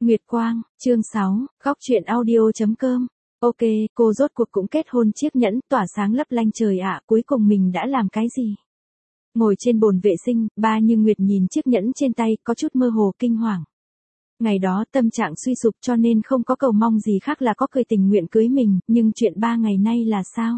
Nguyệt Quang, chương 6, góc truyện audio.com. Ok, cô rốt cuộc cũng kết hôn, chiếc nhẫn tỏa sáng lấp lánh. Trời ạ, cuối cùng mình đã làm cái gì? Ngồi trên bồn vệ sinh, ba Như Nguyệt nhìn chiếc nhẫn trên tay, có chút mơ hồ kinh hoàng. Ngày đó tâm trạng suy sụp cho nên không có cầu mong gì khác là có cười tình nguyện cưới mình, nhưng chuyện 3 ngày nay là sao?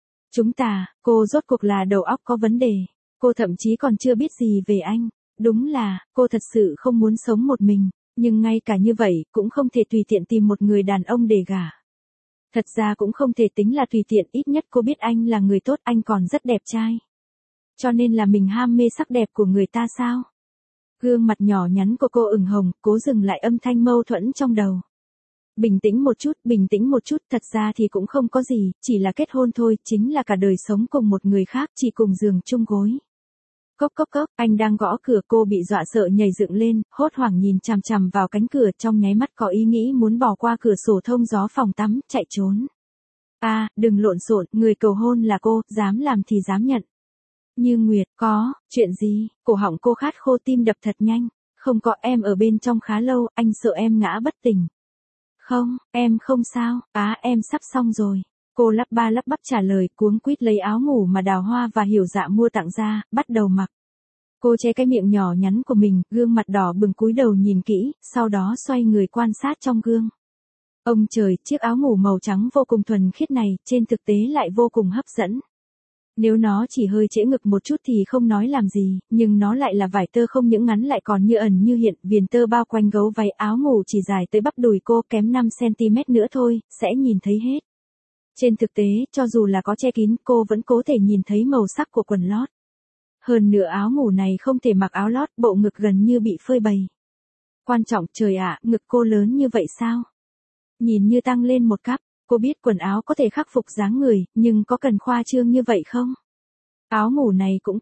Cô rốt cuộc là đầu óc có vấn đề. Cô thậm chí còn chưa biết gì về anh. Đúng là, cô thật sự không muốn sống một mình. Nhưng ngay cả như vậy, cũng không thể tùy tiện tìm một người đàn ông để gả. Thật ra cũng không thể tính là tùy tiện, ít nhất cô biết anh là người tốt, anh còn rất đẹp trai. Cho nên là mình ham mê sắc đẹp của người ta sao? Gương mặt nhỏ nhắn của cô ửng hồng, cố dừng lại âm thanh mâu thuẫn trong đầu. Bình tĩnh một chút, thật ra thì cũng không có gì, chỉ là kết hôn thôi, chính là cả đời sống cùng một người khác, chỉ cùng giường chung gối. Cốc cốc cốc, anh đang gõ cửa, cô bị dọa sợ nhảy dựng lên, hốt hoảng nhìn chằm chằm vào cánh cửa, trong nháy mắt có ý nghĩ muốn bỏ qua cửa sổ thông gió phòng tắm, chạy trốn. Đừng lộn xộn, người cầu hôn là cô, dám làm thì dám nhận. Như Nguyệt, có, chuyện gì? Cổ họng cô khát khô, tim đập thật nhanh. Không có, em ở bên trong khá lâu, anh sợ em ngã bất tỉnh. Không, em không sao, em sắp xong rồi. Cô lắp ba lắp bắp trả lời, cuống quýt lấy áo ngủ mà Đào Hoa và Hiểu Dạ mua tặng ra, bắt đầu mặc. Cô che cái miệng nhỏ nhắn của mình, gương mặt đỏ bừng cúi đầu nhìn kỹ, sau đó xoay người quan sát trong gương. Ông trời, chiếc áo ngủ màu trắng vô cùng thuần khiết này, trên thực tế lại vô cùng hấp dẫn. Nếu nó chỉ hơi trễ ngực một chút thì không nói làm gì, nhưng nó lại là vải tơ không những ngắn lại còn như ẩn như hiện, viền tơ bao quanh gấu váy, áo ngủ chỉ dài tới bắp đùi cô, kém 5cm nữa thôi, sẽ nhìn thấy hết. Trên thực tế, cho dù là có che kín, cô vẫn có thể nhìn thấy màu sắc của quần lót. Hơn nữa áo ngủ này không thể mặc áo lót, bộ ngực gần như bị phơi bày. Quan trọng, trời ạ, ngực cô lớn như vậy sao? Nhìn như tăng lên một cấp. Cô biết quần áo có thể khắc phục dáng người, nhưng có cần khoa trương như vậy không? Áo ngủ này cũng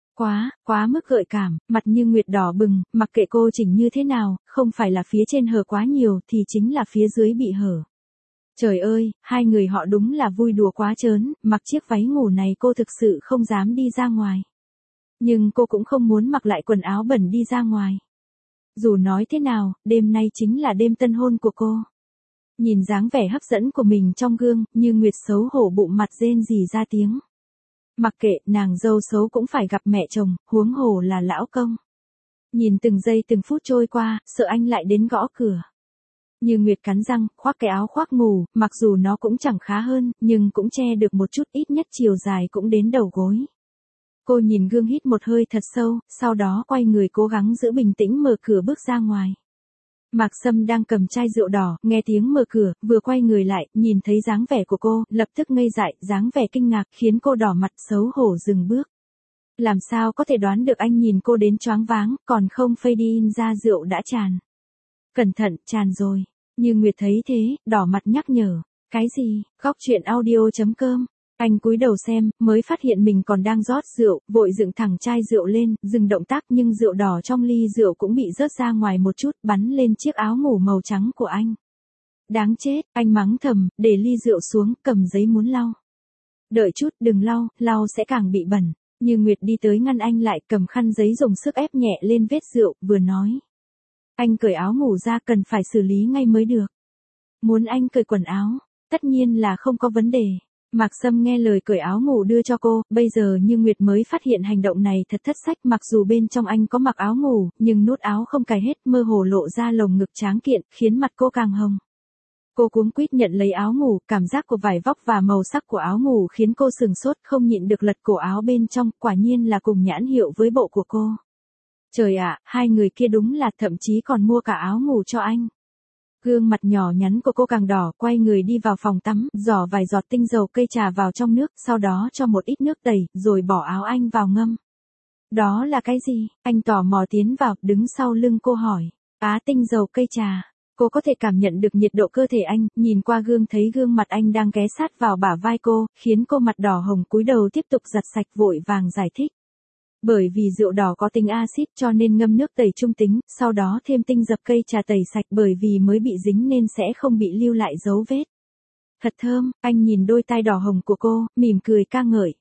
quá mức gợi cảm, mặt Như Nguyệt đỏ bừng, mặc kệ cô chỉnh như thế nào, không phải là phía trên hở quá nhiều thì chính là phía dưới bị hở. Trời ơi, hai người họ đúng là vui đùa quá trớn, mặc chiếc váy ngủ này cô thực sự không dám đi ra ngoài. Nhưng cô cũng không muốn mặc lại quần áo bẩn đi ra ngoài. Dù nói thế nào, đêm nay chính là đêm tân hôn của cô. Nhìn dáng vẻ hấp dẫn của mình trong gương, Như Nguyệt xấu hổ bụng mặt rên rỉ ra tiếng. Mặc kệ, nàng dâu xấu cũng phải gặp mẹ chồng, huống hồ là lão công. Nhìn từng giây từng phút trôi qua, sợ anh lại đến gõ cửa. Như Nguyệt cắn răng, khoác cái áo khoác ngủ, mặc dù nó cũng chẳng khá hơn, nhưng cũng che được một chút, ít nhất chiều dài cũng đến đầu gối. Cô nhìn gương hít một hơi thật sâu, sau đó quay người cố gắng giữ bình tĩnh mở cửa bước ra ngoài. Mạc Sâm đang cầm chai rượu đỏ, nghe tiếng mở cửa, vừa quay người lại, nhìn thấy dáng vẻ của cô, lập tức ngây dại, dáng vẻ kinh ngạc khiến cô đỏ mặt xấu hổ dừng bước. Làm sao có thể đoán được anh nhìn cô đến choáng váng, còn không fade in ra rượu đã tràn. Cẩn thận, tràn rồi. Như Nguyệt thấy thế, đỏ mặt nhắc nhở. Cái gì? Góc truyện audio.com. Anh cúi đầu xem, mới phát hiện mình còn đang rót rượu, vội dựng thẳng chai rượu lên, dừng động tác nhưng rượu đỏ trong ly rượu cũng bị rớt ra ngoài một chút, bắn lên chiếc áo ngủ màu trắng của anh. Đáng chết, anh mắng thầm, để ly rượu xuống, cầm giấy muốn lau. Đợi chút, đừng lau sẽ càng bị bẩn. Như Nguyệt đi tới ngăn anh lại, cầm khăn giấy dùng sức ép nhẹ lên vết rượu, vừa nói. Anh cởi áo ngủ ra, cần phải xử lý ngay mới được. Muốn anh cởi quần áo, tất nhiên là không có vấn đề. Mạc Sâm nghe lời cởi áo ngủ đưa cho cô, bây giờ Như Nguyệt mới phát hiện hành động này thật thất sách, mặc dù bên trong anh có mặc áo ngủ, nhưng nút áo không cài hết, mơ hồ lộ ra lồng ngực tráng kiện, khiến mặt cô càng hồng. Cô cuống quýt nhận lấy áo ngủ, cảm giác của vải vóc và màu sắc của áo ngủ khiến cô sừng sốt, không nhịn được lật cổ áo bên trong, quả nhiên là cùng nhãn hiệu với bộ của cô. Trời ạ, hai người kia đúng là, thậm chí còn mua cả áo ngủ cho anh. Gương mặt nhỏ nhắn của cô càng đỏ, quay người đi vào phòng tắm, giỏ vài giọt tinh dầu cây trà vào trong nước, sau đó cho một ít nước tẩy, rồi bỏ áo anh vào ngâm. Đó là cái gì? Anh tò mò tiến vào, đứng sau lưng cô hỏi. Tinh dầu cây trà. Cô có thể cảm nhận được nhiệt độ cơ thể anh, nhìn qua gương thấy gương mặt anh đang ghé sát vào bả vai cô, khiến cô mặt đỏ hồng cúi đầu tiếp tục giặt sạch, vội vàng giải thích. Bởi vì rượu đỏ có tính axit cho nên ngâm nước tẩy trung tính, sau đó thêm tinh dập cây trà tẩy sạch, bởi vì mới bị dính nên sẽ không bị lưu lại dấu vết. Thật thơm, anh nhìn đôi tai đỏ hồng của cô, mỉm cười ca ngợi.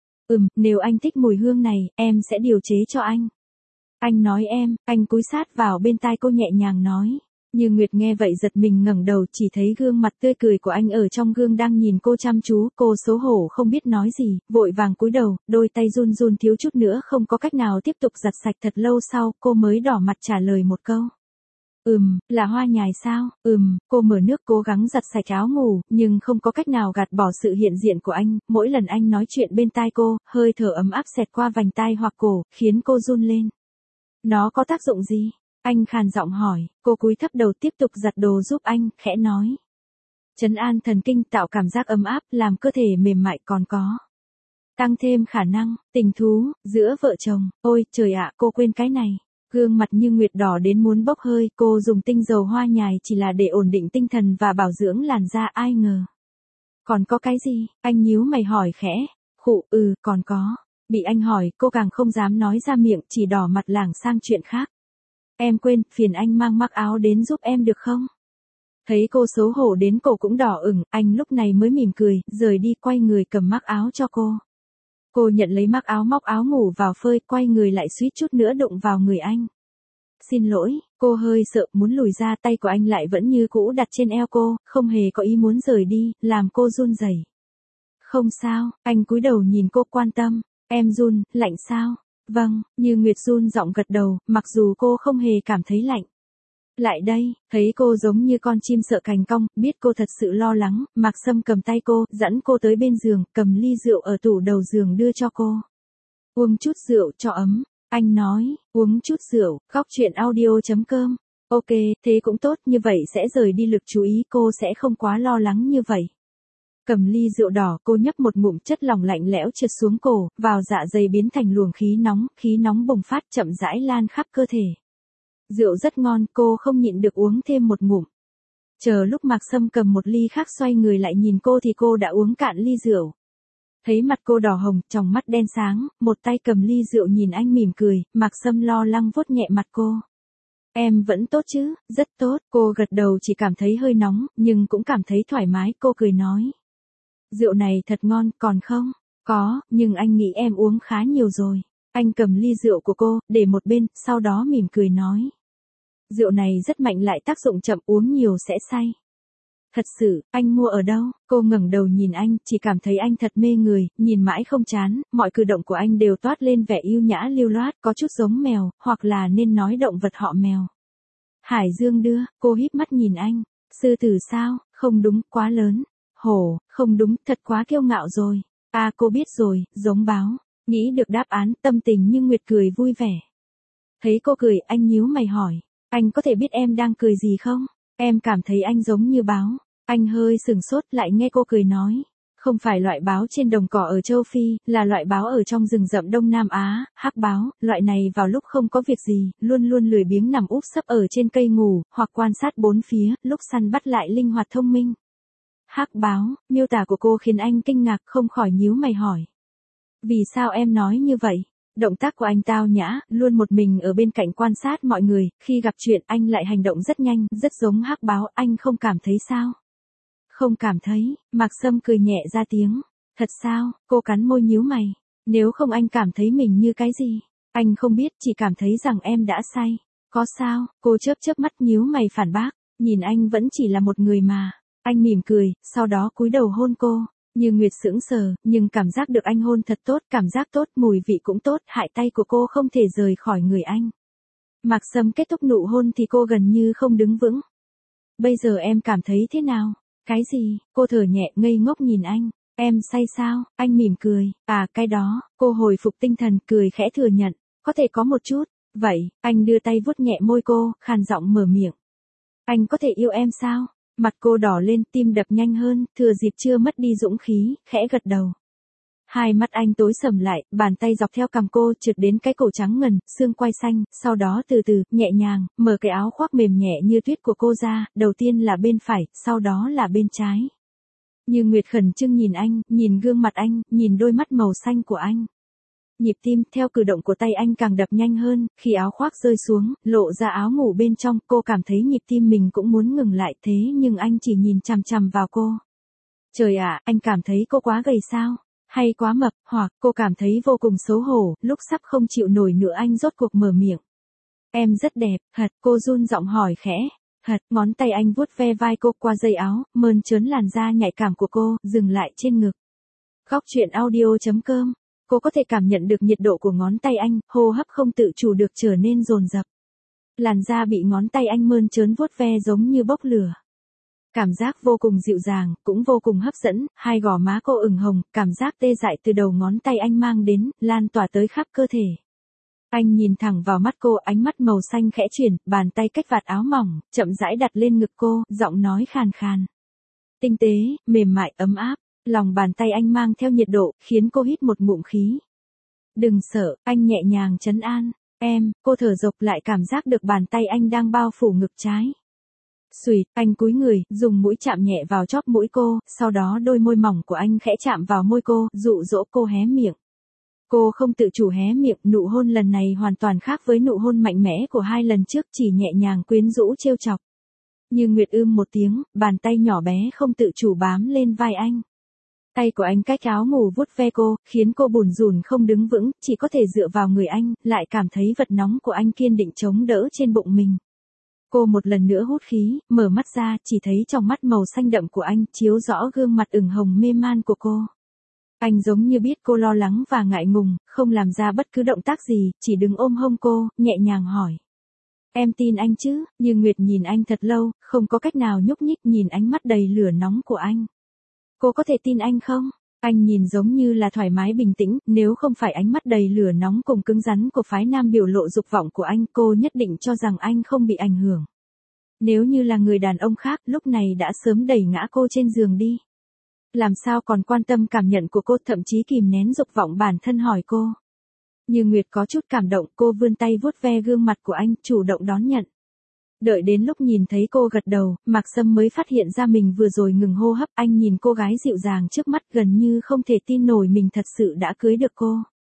Nếu anh thích mùi hương này, em sẽ điều chế cho anh. Anh nói em, anh cúi sát vào bên tai cô nhẹ nhàng nói. Như Nguyệt nghe vậy giật mình ngẩng đầu, chỉ thấy gương mặt tươi cười của anh ở trong gương đang nhìn cô chăm chú, cô xấu hổ không biết nói gì, vội vàng cúi đầu, đôi tay run run thiếu chút nữa không có cách nào tiếp tục giặt sạch. Thật lâu sau, cô mới đỏ mặt trả lời một câu. Là hoa nhài sao? Cô mở nước cố gắng giặt sạch áo ngủ, nhưng không có cách nào gạt bỏ sự hiện diện của anh, mỗi lần anh nói chuyện bên tai cô, hơi thở ấm áp xẹt qua vành tai hoặc cổ, khiến cô run lên. Nó có tác dụng gì? Anh khàn giọng hỏi, cô cúi thấp đầu tiếp tục giặt đồ giúp anh, khẽ nói. Trấn an thần kinh, tạo cảm giác ấm áp, làm cơ thể mềm mại, còn có tăng thêm khả năng tình thú giữa vợ chồng. Ôi trời ạ, cô quên cái này. Gương mặt Như Nguyệt đỏ đến muốn bốc hơi, cô dùng tinh dầu hoa nhài chỉ là để ổn định tinh thần và bảo dưỡng làn da, ai ngờ. Còn có cái gì? Anh nhíu mày hỏi khẽ. Khụ, còn có. Bị anh hỏi, cô càng không dám nói ra miệng, chỉ đỏ mặt lảng sang chuyện khác. Em quên, phiền anh mang mắc áo đến giúp em được không? Thấy cô xấu hổ đến cổ cũng đỏ ửng, anh lúc này mới mỉm cười, rời đi, quay người cầm mắc áo cho cô. Cô nhận lấy mắc áo, móc áo ngủ vào phơi, quay người lại suýt chút nữa đụng vào người anh. Xin lỗi, cô hơi sợ muốn lùi ra, tay của anh lại vẫn như cũ đặt trên eo cô, không hề có ý muốn rời đi, làm cô run rẩy. Không sao, anh cúi đầu nhìn cô quan tâm, em run, lạnh sao? Vâng, Như Nguyệt run giọng gật đầu, mặc dù cô không hề cảm thấy lạnh. Lại đây, thấy cô giống như con chim sợ cành cong, biết cô thật sự lo lắng, Mạc Sâm cầm tay cô, dẫn cô tới bên giường, cầm ly rượu ở tủ đầu giường đưa cho cô. Uống chút rượu cho ấm, anh nói, uống chút rượu, góc chuyện audio.com. Ok, thế cũng tốt, như vậy sẽ rời đi lực chú ý, cô sẽ không quá lo lắng như vậy. Cầm ly rượu đỏ, cô nhấp một ngụm, chất lỏng lạnh lẽo trượt xuống cổ, vào dạ dày biến thành luồng khí nóng bùng phát chậm rãi lan khắp cơ thể. Rượu rất ngon, cô không nhịn được uống thêm một ngụm. Chờ lúc Mạc Sâm cầm một ly khác xoay người lại nhìn cô thì cô đã uống cạn ly rượu. Thấy mặt cô đỏ hồng, tròng mắt đen sáng, một tay cầm ly rượu nhìn anh mỉm cười, Mạc Sâm lo lắng vuốt nhẹ mặt cô. Em vẫn tốt chứ? Rất tốt, cô gật đầu, chỉ cảm thấy hơi nóng, nhưng cũng cảm thấy thoải mái, cô cười nói. Rượu này thật ngon, còn không? Có, nhưng anh nghĩ em uống khá nhiều rồi. Anh cầm ly rượu của cô, để một bên, sau đó mỉm cười nói. Rượu này rất mạnh, lại tác dụng chậm, uống nhiều sẽ say. Thật sự, anh mua ở đâu? Cô ngẩng đầu nhìn anh, chỉ cảm thấy anh thật mê người, nhìn mãi không chán, mọi cử động của anh đều toát lên vẻ yêu nhã lưu loát, có chút giống mèo, hoặc là nên nói động vật họ mèo. Hải Dương đưa, cô híp mắt nhìn anh. Sư tử sao? Không đúng, quá lớn. Hổ, không đúng, thật quá kiêu ngạo rồi. À, cô biết rồi, giống báo. Nghĩ được đáp án, tâm tình Như Nguyệt cười vui vẻ. Thấy cô cười, anh nhíu mày hỏi. Anh có thể biết em đang cười gì không? Em cảm thấy anh giống như báo. Anh hơi sừng sốt, lại nghe cô cười nói. Không phải loại báo trên đồng cỏ ở châu Phi, là loại báo ở trong rừng rậm Đông Nam Á, hắc báo. Loại này vào lúc không có việc gì, luôn luôn lười biếng nằm úp sấp ở trên cây ngủ, hoặc quan sát bốn phía, lúc săn bắt lại linh hoạt thông minh. Hắc báo, miêu tả của cô khiến anh kinh ngạc, không khỏi nhíu mày hỏi. Vì sao em nói như vậy? Động tác của anh tao nhã, luôn một mình ở bên cạnh quan sát mọi người, khi gặp chuyện anh lại hành động rất nhanh, rất giống hắc báo, anh không cảm thấy sao? Không cảm thấy, Mạc Sâm cười nhẹ ra tiếng. Thật sao? Cô cắn môi nhíu mày. Nếu không anh cảm thấy mình như cái gì? Anh không biết, chỉ cảm thấy rằng em đã say. Có sao? Cô chớp mắt nhíu mày phản bác. Nhìn anh vẫn chỉ là một người mà. Anh mỉm cười, sau đó cúi đầu hôn cô. Như Nguyệt sững sờ, nhưng cảm giác được anh hôn thật tốt, cảm giác tốt, mùi vị cũng tốt, hại tay của cô không thể rời khỏi người anh. Mạc Sâm kết thúc nụ hôn thì cô gần như không đứng vững. Bây giờ em cảm thấy thế nào? Cái gì? Cô thở nhẹ, ngây ngốc nhìn anh. Em say sao? Anh mỉm cười. À, cái đó. Cô hồi phục tinh thần, cười khẽ thừa nhận. Có thể có một chút. Vậy, anh đưa tay vuốt nhẹ môi cô, khàn giọng mở miệng. Anh có thể yêu em sao? Mặt cô đỏ lên, tim đập nhanh hơn, thừa dịp chưa mất đi dũng khí, khẽ gật đầu. Hai mắt anh tối sầm lại, bàn tay dọc theo cằm cô trượt đến cái cổ trắng ngần, xương quai xanh, sau đó từ từ, nhẹ nhàng, mở cái áo khoác mềm nhẹ như tuyết của cô ra, đầu tiên là bên phải, sau đó là bên trái. Như Nguyệt khẩn trương nhìn anh, nhìn gương mặt anh, nhìn đôi mắt màu xanh của anh. Nhịp tim theo cử động của tay anh càng đập nhanh hơn, khi áo khoác rơi xuống, lộ ra áo ngủ bên trong, cô cảm thấy nhịp tim mình cũng muốn ngừng lại, thế nhưng anh chỉ nhìn chằm chằm vào cô. Trời ạ, anh cảm thấy cô quá gầy sao? Hay quá mập, hoặc cô cảm thấy vô cùng xấu hổ, lúc sắp không chịu nổi nữa anh rốt cuộc mở miệng. Em rất đẹp, thật, cô run giọng hỏi khẽ. ngón tay anh vuốt ve vai cô qua dây áo, mơn trớn làn da nhạy cảm của cô, dừng lại trên ngực. Góc truyện audio.com. Cô có thể cảm nhận được nhiệt độ của ngón tay anh, hô hấp không tự chủ được trở nên dồn dập. Làn da bị ngón tay anh mơn trớn vuốt ve giống như bốc lửa. Cảm giác vô cùng dịu dàng, cũng vô cùng hấp dẫn, hai gò má cô ửng hồng, cảm giác tê dại từ đầu ngón tay anh mang đến, lan tỏa tới khắp cơ thể. Anh nhìn thẳng vào mắt cô, ánh mắt màu xanh khẽ chuyển, bàn tay cách vạt áo mỏng, chậm rãi đặt lên ngực cô, giọng nói khàn khàn. Tinh tế, mềm mại, ấm áp, lòng bàn tay anh mang theo nhiệt độ, khiến cô hít một ngụm khí. Đừng sợ, anh nhẹ nhàng trấn an. Cô thở dộc lại cảm giác được bàn tay anh đang bao phủ ngực trái. Xùi, anh cúi người, dùng mũi chạm nhẹ vào chóp mũi cô, sau đó đôi môi mỏng của anh khẽ chạm vào môi cô, dụ dỗ cô hé miệng. Cô không tự chủ hé miệng, nụ hôn lần này hoàn toàn khác với nụ hôn mạnh mẽ của hai lần trước, chỉ nhẹ nhàng quyến rũ trêu chọc. Như Nguyệt một tiếng, bàn tay nhỏ bé không tự chủ bám lên vai anh. Tay của anh cách áo ngủ vuốt ve cô, khiến cô bủn rủn không đứng vững, chỉ có thể dựa vào người anh, lại cảm thấy vật nóng của anh kiên định chống đỡ trên bụng mình. Cô một lần nữa hút khí, mở mắt ra, chỉ thấy trong mắt màu xanh đậm của anh, chiếu rõ gương mặt ửng hồng mê man của cô. Anh giống như biết cô lo lắng và ngại ngùng, không làm ra bất cứ động tác gì, chỉ đứng ôm hông cô, nhẹ nhàng hỏi. Em tin anh chứ? Như Nguyệt nhìn anh thật lâu, không có cách nào nhúc nhích, nhìn ánh mắt đầy lửa nóng của anh. Cô có thể tin anh không? Anh nhìn giống như là thoải mái bình tĩnh, nếu không phải ánh mắt đầy lửa nóng cùng cứng rắn của phái nam biểu lộ dục vọng của anh, cô nhất định cho rằng anh không bị ảnh hưởng. Nếu như là người đàn ông khác, lúc này đã sớm đẩy ngã cô trên giường đi. Làm sao còn quan tâm cảm nhận của cô, thậm chí kìm nén dục vọng bản thân hỏi cô. Như Nguyệt có chút cảm động, cô vươn tay vuốt ve gương mặt của anh, chủ động đón nhận. Đợi đến lúc nhìn thấy cô gật đầu, Mạc Sâm mới phát hiện ra mình vừa rồi ngừng hô hấp. Anh nhìn cô gái dịu dàng trước mắt, gần như không thể tin nổi mình thật sự đã cưới được cô.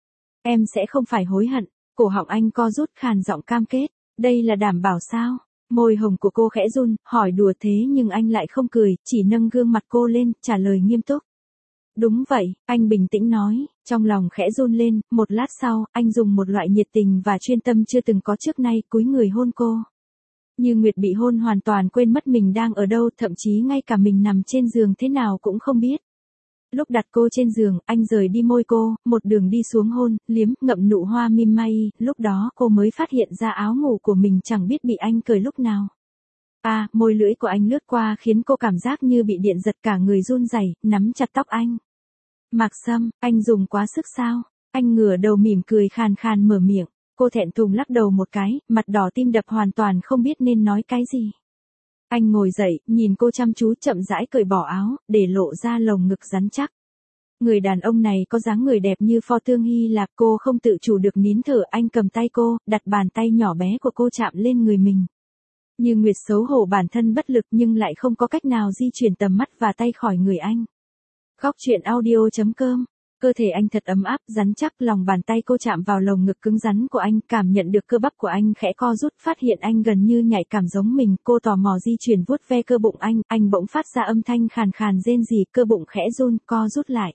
Em sẽ không phải hối hận. Cổ họng anh co rút, khàn giọng cam kết. Đây là đảm bảo sao? Môi hồng của cô khẽ run, hỏi đùa thế nhưng anh lại không cười, chỉ nâng gương mặt cô lên, trả lời nghiêm túc. Đúng vậy, anh bình tĩnh nói, trong lòng khẽ run lên. Một lát sau, anh dùng một loại nhiệt tình và chuyên tâm chưa từng có trước nay, cúi người hôn cô. Như Nguyệt bị hôn hoàn toàn quên mất mình đang ở đâu, thậm chí ngay cả mình nằm trên giường thế nào cũng không biết. Lúc đặt cô trên giường, anh rời đi môi cô, một đường đi xuống hôn, liếm, ngậm nụ hoa mim mai, lúc đó cô mới phát hiện ra áo ngủ của mình chẳng biết bị anh cởi lúc nào. Môi lưỡi của anh lướt qua khiến cô cảm giác như bị điện giật, cả người run rẩy, nắm chặt tóc anh. Mạc Sâm, anh dùng quá sức sao? Anh ngửa đầu mỉm cười khàn khàn mở miệng. Cô thẹn thùng lắc đầu một cái, mặt đỏ tim đập, hoàn toàn không biết nên nói cái gì. Anh ngồi dậy, nhìn cô chăm chú, chậm rãi cởi bỏ áo, để lộ ra lồng ngực rắn chắc. Người đàn ông này có dáng người đẹp như pho tượng Hy Lạp, cô không tự chủ được nín thở. Anh cầm tay cô, đặt bàn tay nhỏ bé của cô chạm lên người mình. Như Nguyệt xấu hổ bản thân bất lực nhưng lại không có cách nào di chuyển tầm mắt và tay khỏi người anh. Góc truyện audio.com. Cơ thể anh thật ấm áp, rắn chắc, lòng bàn tay cô chạm vào lồng ngực cứng rắn của anh, cảm nhận được cơ bắp của anh khẽ co rút, phát hiện anh gần như nhạy cảm giống mình, cô tò mò di chuyển vuốt ve cơ bụng anh bỗng phát ra âm thanh khàn khàn rên rỉ, cơ bụng khẽ run, co rút lại.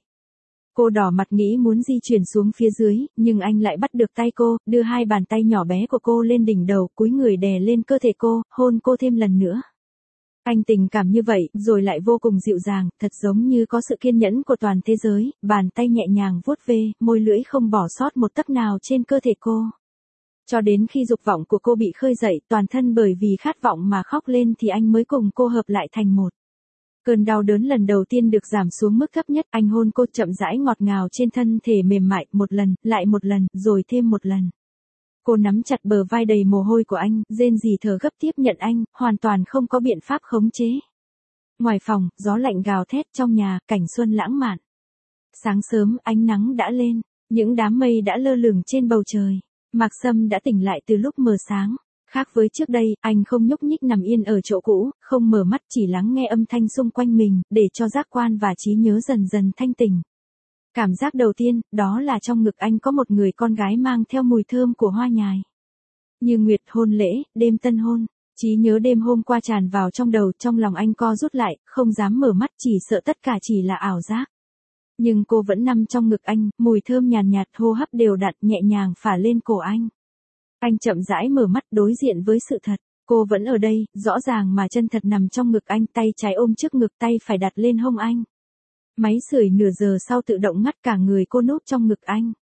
Cô đỏ mặt nghĩ muốn di chuyển xuống phía dưới, nhưng anh lại bắt được tay cô, đưa hai bàn tay nhỏ bé của cô lên đỉnh đầu, cúi người đè lên cơ thể cô, hôn cô thêm lần nữa. Anh tình cảm như vậy, rồi lại vô cùng dịu dàng, thật giống như có sự kiên nhẫn của toàn thế giới, bàn tay nhẹ nhàng vuốt ve, môi lưỡi không bỏ sót một tấc nào trên cơ thể cô. Cho đến khi dục vọng của cô bị khơi dậy, toàn thân bởi vì khát vọng mà khóc lên thì anh mới cùng cô hợp lại thành một. Cơn đau đớn lần đầu tiên được giảm xuống mức thấp nhất, anh hôn cô chậm rãi ngọt ngào trên thân thể mềm mại, một lần, lại một lần, rồi thêm một lần. Cô nắm chặt bờ vai đầy mồ hôi của anh, rên rỉ thở gấp tiếp nhận anh, hoàn toàn không có biện pháp khống chế. Ngoài phòng, gió lạnh gào thét, trong nhà, cảnh xuân lãng mạn. Sáng sớm, ánh nắng đã lên, những đám mây đã lơ lửng trên bầu trời. Mạc Sâm đã tỉnh lại từ lúc mờ sáng. Khác với trước đây, anh không nhúc nhích nằm yên ở chỗ cũ, không mở mắt, chỉ lắng nghe âm thanh xung quanh mình, để cho giác quan và trí nhớ dần dần thanh tỉnh. Cảm giác đầu tiên, đó là trong ngực anh có một người con gái mang theo mùi thơm của hoa nhài. Như Nguyệt, hôn lễ, đêm tân hôn, trí nhớ đêm hôm qua tràn vào trong đầu, trong lòng anh co rút lại, không dám mở mắt, chỉ sợ tất cả chỉ là ảo giác. Nhưng cô vẫn nằm trong ngực anh, mùi thơm nhàn nhạt, hô hấp đều đặn, nhẹ nhàng phả lên cổ anh. Anh chậm rãi mở mắt, đối diện với sự thật. cô vẫn ở đây, rõ ràng mà chân thật nằm trong ngực anh, tay trái ôm trước ngực, tay phải đặt lên hông anh. Máy sưởi nửa giờ sau tự động ngắt, cả người cô núp trong ngực anh.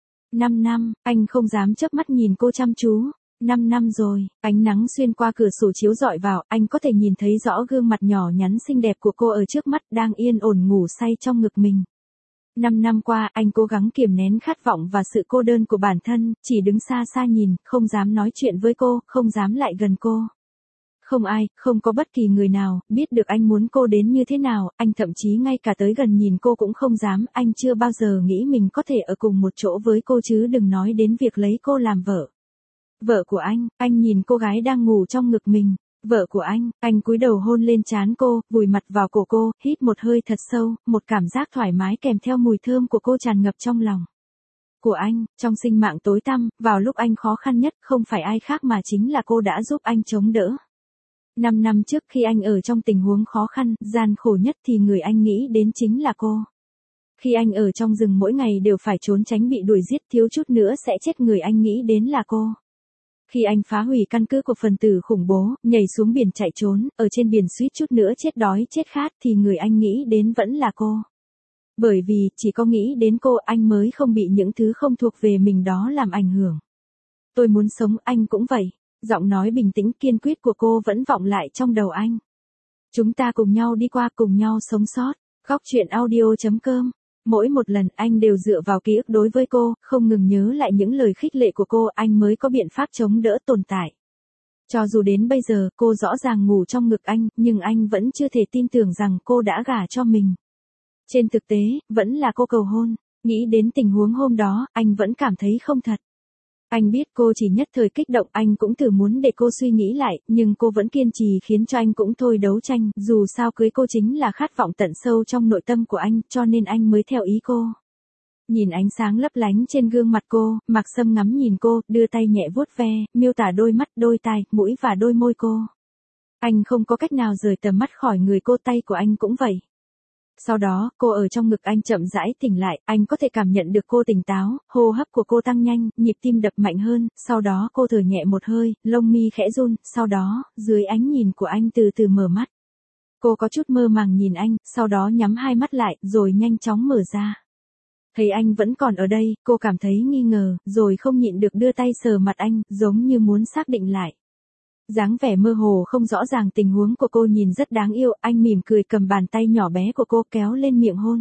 5 năm, anh không dám chớp mắt nhìn cô chăm chú. 5 năm rồi, ánh nắng xuyên qua cửa sổ chiếu rọi vào, anh có thể nhìn thấy rõ gương mặt nhỏ nhắn xinh đẹp của cô ở trước mắt, đang yên ổn ngủ say trong ngực mình. 5 năm qua, anh cố gắng kiềm nén khát vọng và sự cô đơn của bản thân, chỉ đứng xa xa nhìn, không dám nói chuyện với cô, không dám lại gần cô. Không ai, không có bất kỳ người nào, biết được anh muốn cô đến như thế nào, anh thậm chí ngay cả tới gần nhìn cô cũng không dám, anh chưa bao giờ nghĩ mình có thể ở cùng một chỗ với cô chứ đừng nói đến việc lấy cô làm vợ. Vợ của anh nhìn cô gái đang ngủ trong ngực mình. Vợ của anh cúi đầu hôn lên trán cô, vùi mặt vào cổ cô, hít một hơi thật sâu, một cảm giác thoải mái kèm theo mùi thơm của cô tràn ngập trong lòng. Của anh, trong sinh mạng tối tăm, vào lúc anh khó khăn nhất, không phải ai khác mà chính là cô đã giúp anh chống đỡ. 5 năm trước khi anh ở trong tình huống khó khăn, gian khổ nhất thì người anh nghĩ đến chính là cô. Khi anh ở trong rừng mỗi ngày đều phải trốn tránh bị đuổi giết, thiếu chút nữa sẽ chết, người anh nghĩ đến là cô. Khi anh phá hủy căn cứ của phần tử khủng bố, nhảy xuống biển chạy trốn, ở trên biển suýt chút nữa chết đói chết khát thì người anh nghĩ đến vẫn là cô. Bởi vì, chỉ có nghĩ đến cô anh mới không bị những thứ không thuộc về mình đó làm ảnh hưởng. Tôi muốn sống, anh cũng vậy. Giọng nói bình tĩnh kiên quyết của cô vẫn vọng lại trong đầu anh. Chúng ta cùng nhau đi qua, cùng nhau sống sót. Góc truyện audio.com. Mỗi một lần anh đều dựa vào ký ức đối với cô, không ngừng nhớ lại những lời khích lệ của cô, anh mới có biện pháp chống đỡ tồn tại. Cho dù đến bây giờ cô rõ ràng ngủ trong ngực anh, nhưng anh vẫn chưa thể tin tưởng rằng cô đã gả cho mình. Trên thực tế, vẫn là cô cầu hôn. Nghĩ đến tình huống hôm đó, anh vẫn cảm thấy không thật. Anh biết cô chỉ nhất thời kích động, anh cũng thử muốn để cô suy nghĩ lại, nhưng cô vẫn kiên trì khiến cho anh cũng thôi đấu tranh, dù sao cưới cô chính là khát vọng tận sâu trong nội tâm của anh, cho nên anh mới theo ý cô. Nhìn ánh sáng lấp lánh trên gương mặt cô, Mạc Sâm ngắm nhìn cô, đưa tay nhẹ vuốt ve, miêu tả đôi mắt, đôi tai, mũi và đôi môi cô. Anh không có cách nào rời tầm mắt khỏi người cô, tay của anh cũng vậy. Sau đó, cô ở trong ngực anh chậm rãi tỉnh lại, anh có thể cảm nhận được cô tỉnh táo, hô hấp của cô tăng nhanh, nhịp tim đập mạnh hơn, sau đó cô thở nhẹ một hơi, lông mi khẽ run, sau đó, dưới ánh nhìn của anh từ từ mở mắt. Cô có chút mơ màng nhìn anh, sau đó nhắm hai mắt lại, rồi nhanh chóng mở ra. Thấy anh vẫn còn ở đây, cô cảm thấy nghi ngờ, rồi không nhịn được đưa tay sờ mặt anh, giống như muốn xác định lại. Dáng vẻ mơ hồ không rõ ràng tình huống của cô nhìn rất đáng yêu, anh mỉm cười cầm bàn tay nhỏ bé của cô kéo lên miệng hôn.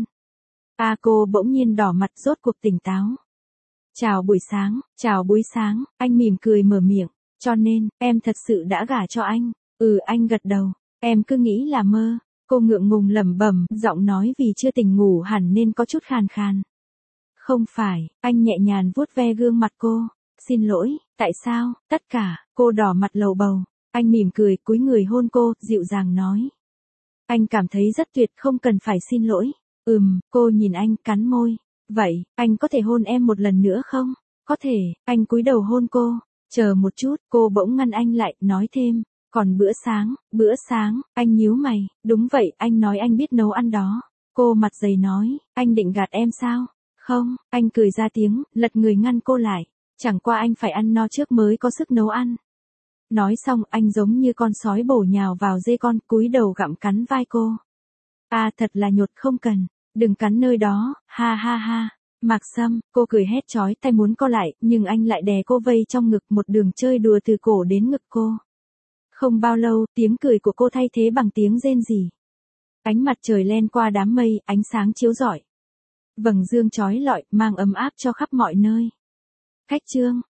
Cô bỗng nhiên đỏ mặt, rốt cuộc tỉnh táo. Chào buổi sáng, anh mỉm cười mở miệng, cho nên, em thật sự đã gả cho anh. Anh gật đầu, em cứ nghĩ là mơ. Cô ngượng ngùng lẩm bẩm, giọng nói vì chưa tỉnh ngủ hẳn nên có chút khàn khàn. Không phải, anh nhẹ nhàng vuốt ve gương mặt cô. Xin lỗi, tại sao, tất cả, cô đỏ mặt lầu bầu. Anh mỉm cười, cúi người hôn cô, dịu dàng nói. Anh cảm thấy rất tuyệt, không cần phải xin lỗi. Cô nhìn anh, cắn môi. Vậy, anh có thể hôn em một lần nữa không? Có thể, anh cúi đầu hôn cô. Chờ một chút, cô bỗng ngăn anh lại, nói thêm. Còn bữa sáng, anh nhíu mày. Đúng vậy, anh nói anh biết nấu ăn đó. Cô mặt dày nói, anh định gạt em sao? Không, anh cười ra tiếng, lật người ngăn cô lại. Chẳng qua anh phải ăn no trước mới có sức nấu ăn. Nói xong, anh giống như con sói bổ nhào vào dê con, cúi đầu gặm cắn vai cô. Thật là nhột, không cần, đừng cắn nơi đó, ha ha ha. Mạc Sâm, cô cười hét chói tai muốn co lại, nhưng anh lại đè cô vây trong ngực, một đường chơi đùa từ cổ đến ngực cô. Không bao lâu, tiếng cười của cô thay thế bằng tiếng rên rỉ. Ánh mặt trời len qua đám mây, ánh sáng chiếu rọi. Vầng dương chói lọi, mang ấm áp cho khắp mọi nơi. Khách chương,